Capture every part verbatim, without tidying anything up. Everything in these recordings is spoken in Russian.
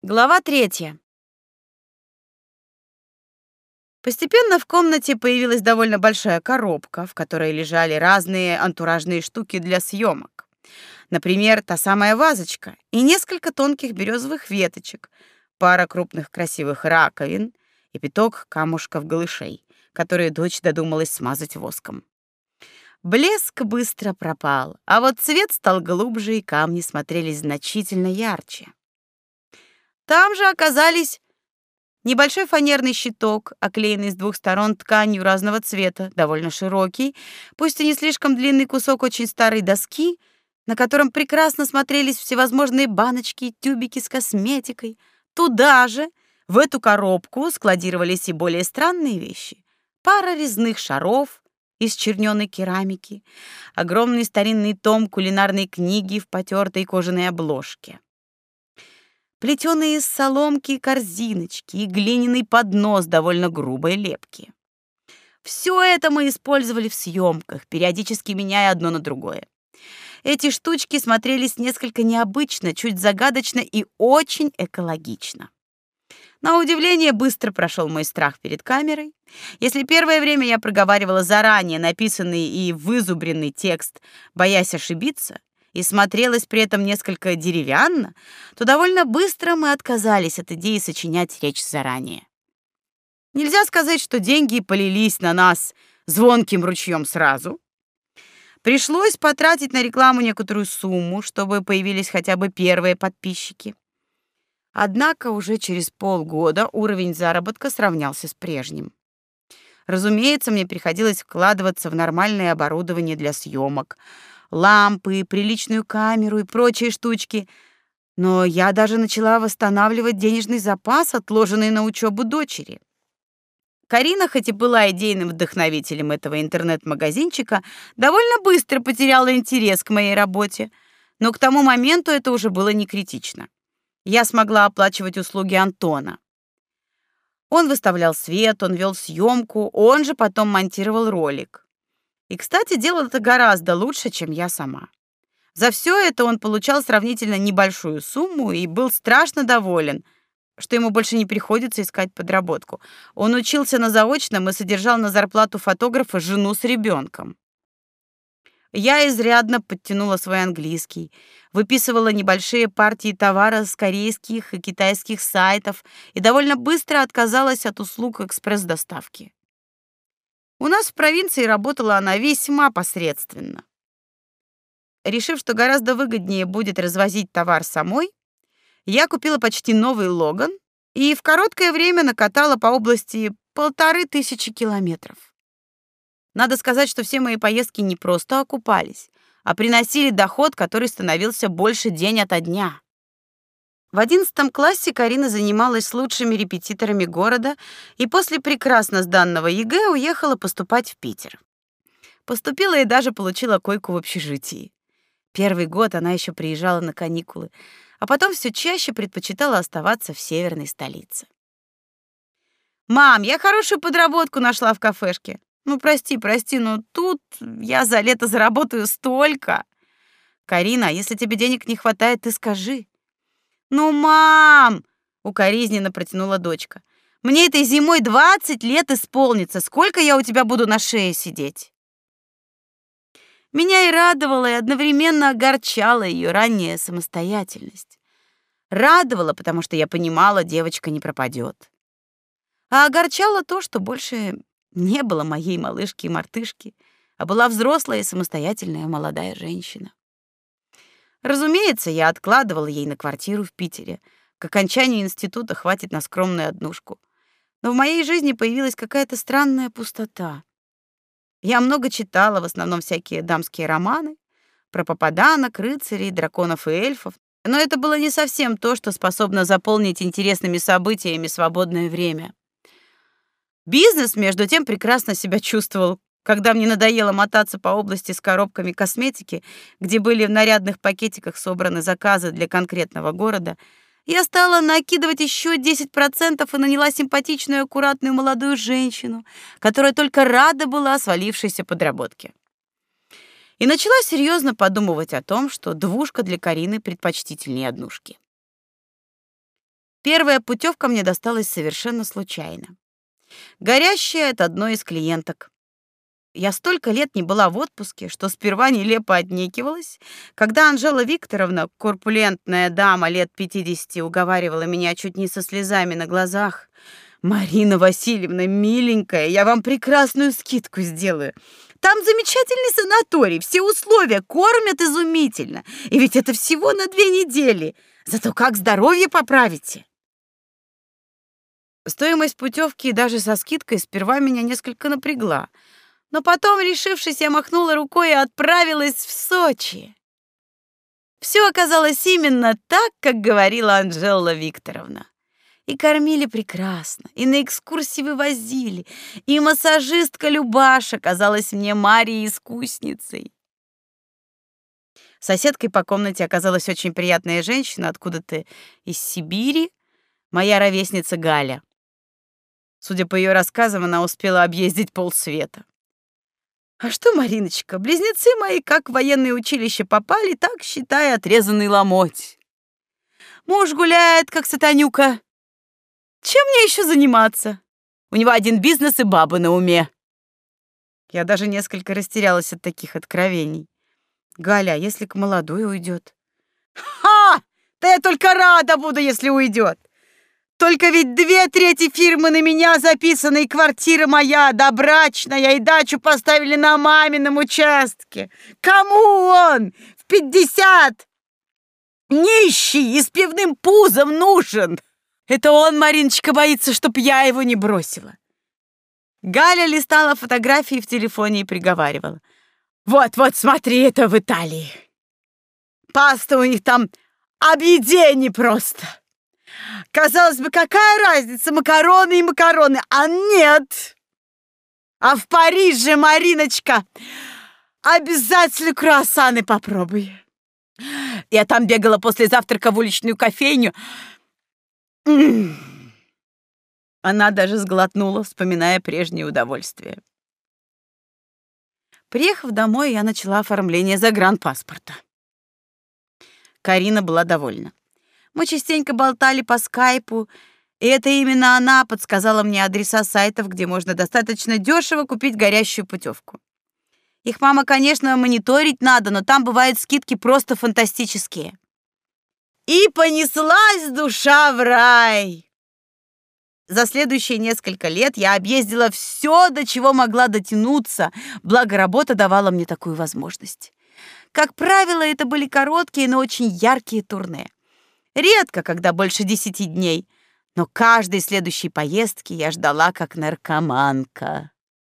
Глава третья. Постепенно в комнате появилась довольно большая коробка, в которой лежали разные антуражные штуки для съемок. Например, та самая вазочка и несколько тонких березовых веточек, пара крупных красивых раковин и пяток камушков-голышей, которые дочь додумалась смазать воском. Блеск быстро пропал, а вот цвет стал глубже, и камни смотрелись значительно ярче. Там же оказались небольшой фанерный щиток, оклеенный с двух сторон тканью разного цвета, довольно широкий, пусть и не слишком длинный кусок очень старой доски, на котором прекрасно смотрелись всевозможные баночки, тюбики с косметикой. Туда же, в эту коробку, складировались и более странные вещи. Пара резных шаров из чернёной керамики, огромный старинный том кулинарной книги в потертой кожаной обложке, плетеные из соломки корзиночки и глиняный поднос довольно грубой лепки. Все это мы использовали в съемках, периодически меняя одно на другое. Эти штучки смотрелись несколько необычно, чуть загадочно и очень экологично. На удивление быстро прошел мой страх перед камерой. Если первое время я проговаривала заранее написанный и вызубренный текст, боясь ошибиться, и смотрелась при этом несколько деревянно, то довольно быстро мы отказались от идеи сочинять речь заранее. Нельзя сказать, что деньги полились на нас звонким ручьем сразу. Пришлось потратить на рекламу некоторую сумму, чтобы появились хотя бы первые подписчики. Однако уже через полгода уровень заработка сравнялся с прежним. Разумеется, мне приходилось вкладываться в нормальное оборудование для съемок, лампы, приличную камеру и прочие штучки, но я даже начала восстанавливать денежный запас, отложенный на учебу дочери. Карина, хоть и была идейным вдохновителем этого интернет-магазинчика, довольно быстро потеряла интерес к моей работе, но к тому моменту это уже было не критично. Я смогла оплачивать услуги Антона. Он выставлял свет, он вел съемку, он же потом монтировал ролик. И, кстати, делал это гораздо лучше, чем я сама. За все это он получал сравнительно небольшую сумму и был страшно доволен, что ему больше не приходится искать подработку. Он учился на заочном и содержал на зарплату фотографа жену с ребенком. Я изрядно подтянула свой английский, выписывала небольшие партии товара с корейских и китайских сайтов и довольно быстро отказалась от услуг экспресс-доставки. У нас в провинции работала она весьма посредственно. Решив, что гораздо выгоднее будет развозить товар самой, я купила почти новый Логан и в короткое время накатала по области полторы тысячи километров. Надо сказать, что все мои поездки не просто окупались, а приносили доход, который становился больше день ото дня. В одиннадцатом классе Карина занималась с лучшими репетиторами города и после прекрасно сданного ЕГЭ уехала поступать в Питер. Поступила и даже получила койку в общежитии. Первый год она еще приезжала на каникулы, а потом все чаще предпочитала оставаться в северной столице. «Мам, я хорошую подработку нашла в кафешке. Ну, прости, прости, но тут я за лето заработаю столько». «Карина, если тебе денег не хватает, ты скажи». «Ну, мам!» — укоризненно протянула дочка. «Мне этой зимой двадцать лет исполнится. Сколько я у тебя буду на шее сидеть?» Меня и радовала, и одновременно огорчала ее ранняя самостоятельность. Радовала, потому что я понимала, девочка не пропадет. А огорчало то, что больше не было моей малышки-мартышки, а была взрослая и самостоятельная молодая женщина. Разумеется, я откладывала ей на квартиру в Питере. К окончанию института хватит на скромную однушку. Но в моей жизни появилась какая-то странная пустота. Я много читала, в основном всякие дамские романы про попаданок, рыцарей, драконов и эльфов, но это было не совсем то, что способно заполнить интересными событиями свободное время. Бизнес, между тем, прекрасно себя чувствовал. Когда мне надоело мотаться по области с коробками косметики, где были в нарядных пакетиках собраны заказы для конкретного города, я стала накидывать еще десять процентов и наняла симпатичную, аккуратную молодую женщину, которая только рада была свалившейся подработке. И начала серьезно подумывать о том, что двушка для Карины предпочтительнее однушки. Первая путевка мне досталась совершенно случайно. Горящая от одной из клиенток. Я столько лет не была в отпуске, что сперва нелепо отнекивалась, когда Анжела Викторовна, корпулентная дама лет пятидесяти, уговаривала меня чуть не со слезами на глазах. «Марина Васильевна, миленькая, я вам прекрасную скидку сделаю. Там замечательный санаторий, все условия, кормят изумительно. И ведь это всего на две недели. Зато как здоровье поправите!» Стоимость путевки даже со скидкой сперва меня несколько напрягла. Но потом, решившись, я махнула рукой и отправилась в Сочи. Все оказалось именно так, как говорила Анжела Викторовна. И кормили прекрасно, и на экскурсии вывозили, и массажистка Любаша казалась мне Марьей-искусницей. Соседкой по комнате оказалась очень приятная женщина откуда-то из Сибири, моя ровесница Галя. Судя по ее рассказам, она успела объездить полсвета. А что, Мариночка, близнецы мои как в военное училище попали, так, считай, отрезанный ломоть. Муж гуляет, как сатанюка. Чем мне еще заниматься? У него один бизнес и бабы на уме. Я даже несколько растерялась от таких откровений. Галя, а если к молодой уйдет? Ха! Да я только рада буду, если уйдет. Только ведь две трети фирмы на меня записаны, и квартира моя добрачная, и дачу поставили на мамином участке. Кому он в пятьдесят нищий и с пивным пузом нужен? Это он, Мариночка, боится, чтоб я его не бросила. Галя листала фотографии в телефоне и приговаривала. Вот-вот, смотри, это в Италии. Паста у них там объедение просто. Казалось бы, какая разница, макароны и макароны, а нет. А в Париже, Мариночка, обязательно круассаны попробуй. Я там бегала после завтрака в уличную кофейню. М-м-м. Она даже сглотнула, вспоминая прежние удовольствия. Приехав домой, я начала оформление загранпаспорта. Карина была довольна. Мы частенько болтали по скайпу, и это именно она подсказала мне адреса сайтов, где можно достаточно дешево купить горящую путевку. Их, мама, конечно, мониторить надо, но там бывают скидки просто фантастические. И понеслась душа в рай. За следующие несколько лет я объездила все, до чего могла дотянуться, благо работа давала мне такую возможность. Как правило, это были короткие, но очень яркие турне. Редко, когда больше десяти дней, но каждой следующей поездки я ждала как наркоманка.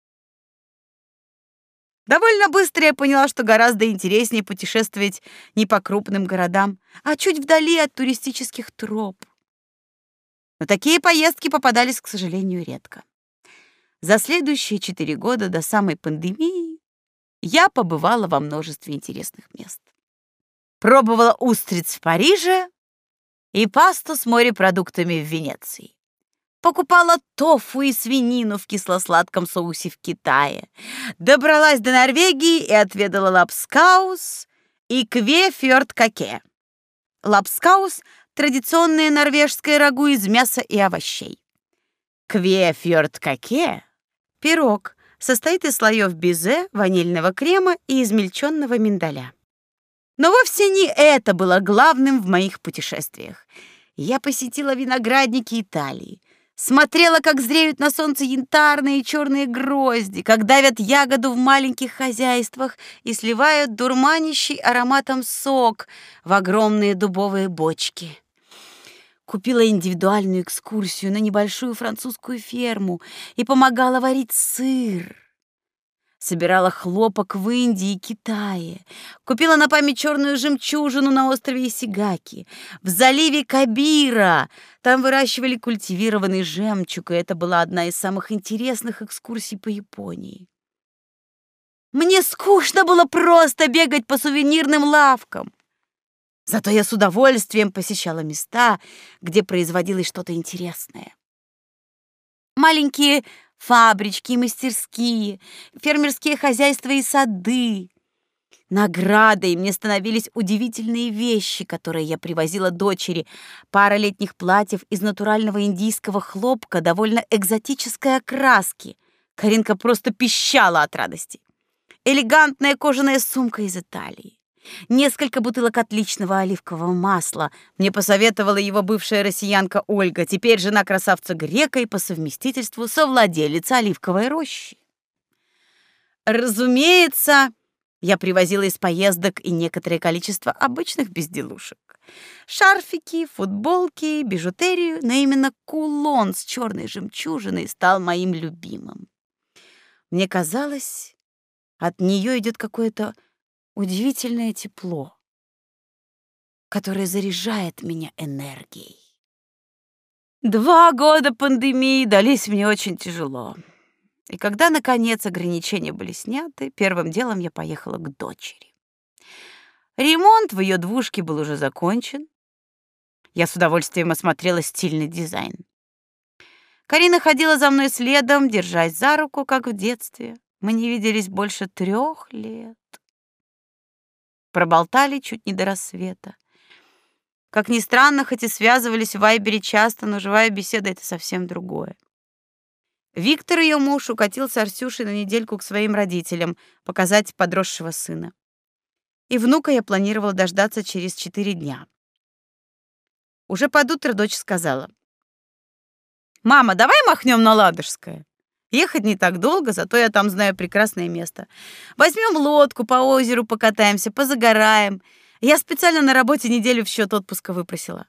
Довольно быстро я поняла, что гораздо интереснее путешествовать не по крупным городам, а чуть вдали от туристических троп. Но такие поездки попадались, к сожалению, редко. За следующие четыре года до самой пандемии я побывала во множестве интересных мест. Пробовала устриц в Париже и пасту с морепродуктами в Венеции. Покупала тофу и свинину в кисло-сладком соусе в Китае. Добралась до Норвегии и отведала лапскаус и квефьордкаке. Лапскаус — традиционное норвежское рагу из мяса и овощей. Квефьордкаке — пирог, состоит из слоев безе, ванильного крема и измельченного миндаля. Но вовсе не это было главным в моих путешествиях. Я посетила виноградники Италии, смотрела, как зреют на солнце янтарные и черные грозди, как давят ягоду в маленьких хозяйствах и сливают дурманящий ароматом сок в огромные дубовые бочки. Купила индивидуальную экскурсию на небольшую французскую ферму и помогала варить сыр. Собирала хлопок в Индии и Китае. Купила на память черную жемчужину на острове Исигаки. В заливе Кабира. Там выращивали культивированный жемчуг, и это была одна из самых интересных экскурсий по Японии. Мне скучно было просто бегать по сувенирным лавкам. Зато я с удовольствием посещала места, где производилось что-то интересное. Маленькие фабрички и мастерские, фермерские хозяйства и сады. Наградой мне становились удивительные вещи, которые я привозила дочери. Пара летних платьев из натурального индийского хлопка довольно экзотической окраски. Каринка просто пищала от радости. Элегантная кожаная сумка из Италии. Несколько бутылок отличного оливкового масла. Мне посоветовала его бывшая россиянка Ольга, теперь жена красавца грека и по совместительству совладелица оливковой рощи. Разумеется, я привозила из поездок и некоторое количество обычных безделушек. Шарфики, футболки, бижутерию, но именно кулон с черной жемчужиной стал моим любимым. Мне казалось, от нее идет какое-то удивительное тепло, которое заряжает меня энергией. Два года пандемии дались мне очень тяжело. И когда, наконец, ограничения были сняты, первым делом я поехала к дочери. Ремонт в ее двушке был уже закончен. Я с удовольствием осмотрела стильный дизайн. Карина ходила за мной следом, держась за руку, как в детстве. Мы не виделись больше трех лет. Проболтали чуть не до рассвета. Как ни странно, хоть и связывались в Вайбере часто, но живая беседа — это совсем другое. Виктор, ее муж, укатил с Арсюшей на недельку к своим родителям показать подросшего сына. И внука я планировала дождаться через четыре дня. Уже под утро дочь сказала: «Мама, давай махнем на Ладожское. Ехать не так долго, зато я там знаю прекрасное место. Возьмем лодку, по озеру покатаемся, позагораем. Я специально на работе неделю в счет отпуска выпросила».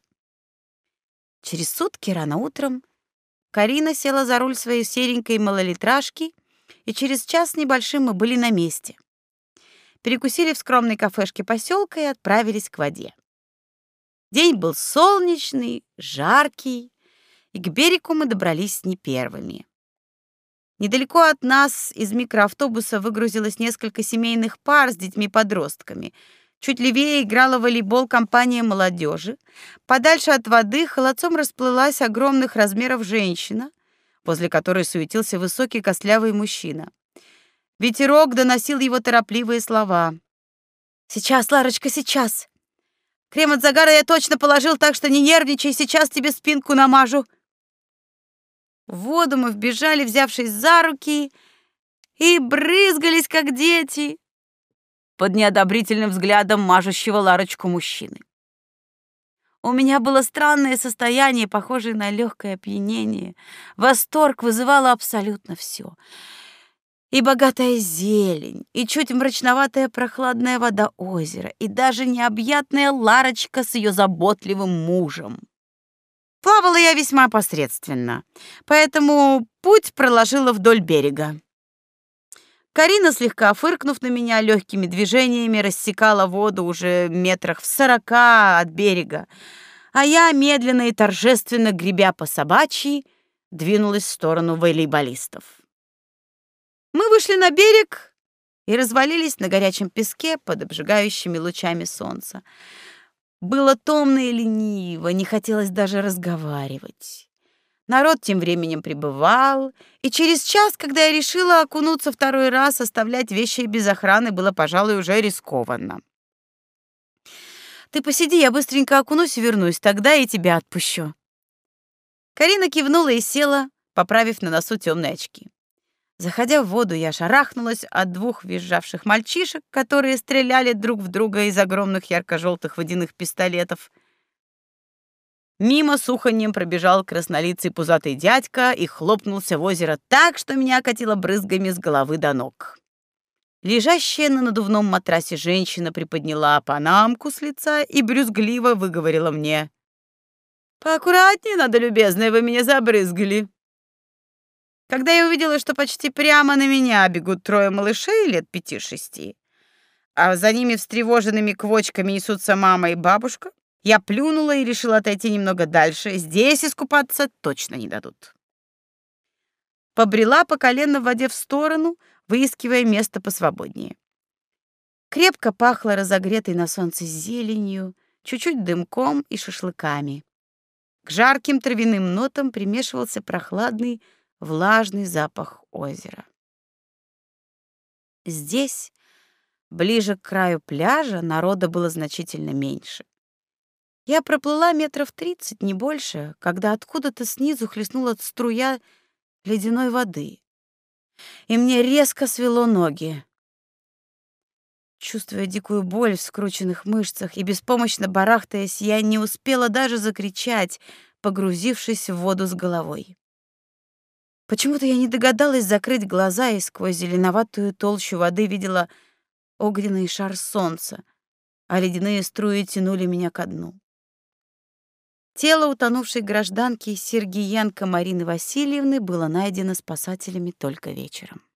Через сутки рано утром Карина села за руль своей серенькой малолитражки, и через час небольшим мы были на месте. Перекусили в скромной кафешке поселка и отправились к воде. День был солнечный, жаркий, и к берегу мы добрались не первыми. Недалеко от нас из микроавтобуса выгрузилось несколько семейных пар с детьми-подростками. Чуть левее играла в волейбол компания молодежи. Подальше от воды холодцом расплылась огромных размеров женщина, возле которой суетился высокий костлявый мужчина. Ветерок доносил его торопливые слова. «Сейчас, Ларочка, сейчас. Крем от загара я точно положил, так что не нервничай, сейчас тебе спинку намажу». В воду мы вбежали, взявшись за руки, и брызгались, как дети, под неодобрительным взглядом мажущего Ларочку мужчины. У меня было странное состояние, похожее на легкое опьянение. Восторг вызывало абсолютно все. И богатая зелень, и чуть мрачноватая прохладная вода озера, и даже необъятная Ларочка с ее заботливым мужем. Плавала я весьма посредственно, поэтому путь проложила вдоль берега. Карина, слегка фыркнув на меня, легкими движениями рассекала воду уже метрах в сорока от берега, а я, медленно и торжественно гребя по собачьи, двинулась в сторону волейболистов. Мы вышли на берег и развалились на горячем песке под обжигающими лучами солнца. Было томно и лениво, не хотелось даже разговаривать. Народ тем временем прибывал, и через час, когда я решила окунуться второй раз, оставлять вещи без охраны было, пожалуй, уже рискованно. «Ты посиди, я быстренько окунусь и вернусь, тогда и тебя отпущу». Карина кивнула и села, поправив на носу темные очки. Заходя в воду, я шарахнулась от двух визжавших мальчишек, которые стреляли друг в друга из огромных ярко-желтых водяных пистолетов. Мимо с уханьем пробежал краснолицый пузатый дядька и хлопнулся в озеро так, что меня окатило брызгами с головы до ног. Лежащая на надувном матрасе женщина приподняла панамку с лица и брюзгливо выговорила мне: «Поаккуратнее надо, любезная, вы меня забрызгали». Когда я увидела, что почти прямо на меня бегут трое малышей лет пяти-шести, а за ними встревоженными квочками несутся мама и бабушка, я плюнула и решила отойти немного дальше. Здесь искупаться точно не дадут. Побрела по колено в воде в сторону, выискивая место посвободнее. Крепко пахло разогретой на солнце зеленью, чуть-чуть дымком и шашлыками. К жарким травяным нотам примешивался прохладный, влажный запах озера. Здесь, Ближе к краю пляжа народа было значительно меньше. Я проплыла метров тридцать, не больше, когда откуда-то снизу хлестнула струя ледяной воды, и мне резко свело ноги. Чувствуя дикую боль в скрученных мышцах и беспомощно барахтаясь, я не успела даже закричать, погрузившись в воду с головой. Почему-то я не догадалась закрыть глаза и сквозь зеленоватую толщу воды видела огненный шар солнца, а ледяные струи тянули меня ко дну. Тело утонувшей гражданки Сергиенко Марины Васильевны было найдено спасателями только вечером.